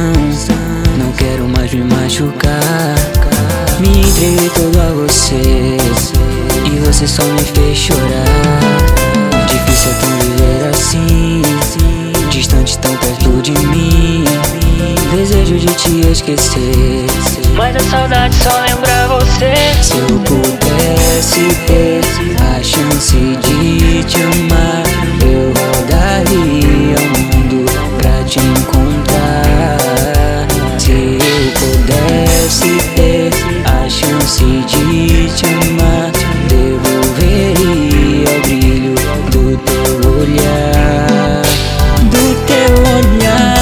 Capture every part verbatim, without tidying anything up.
não quero mais me machucar. Me entreguei todo a você e você só me fez chorar. Difícil é tão viver assim, distante tão perto de mim. Desejo de te esquecer, mas a saudade só lembra você. Se eu pudesse ter a chance de te amar, eu rodaria o mundo pra te encontrar. Se eu pudesse ter a chance de te amar, devolveria o brilho do teu olhar, do teu olhar.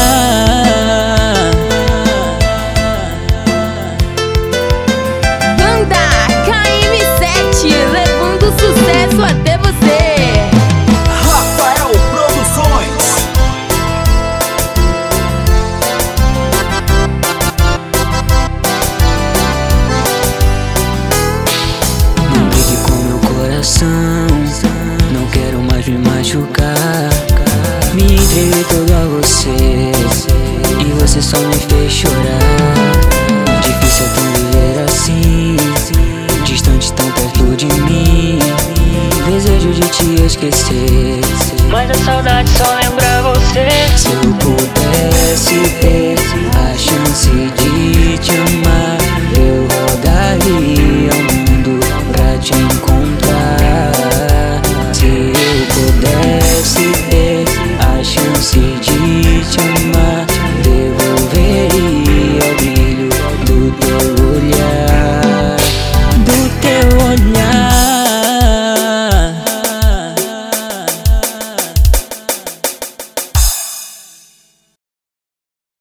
Banda K M sete, levando sucesso até você. Rafael Produções. Não brigue com meu coração, não quero mais me machucar. Me entreguei todo a você e você só me fez chorar. Difícil é tão viver assim, distante tão perto de mim. Desejo de te esquecer, Mas a saudade só lembra você. se eu pudesse ter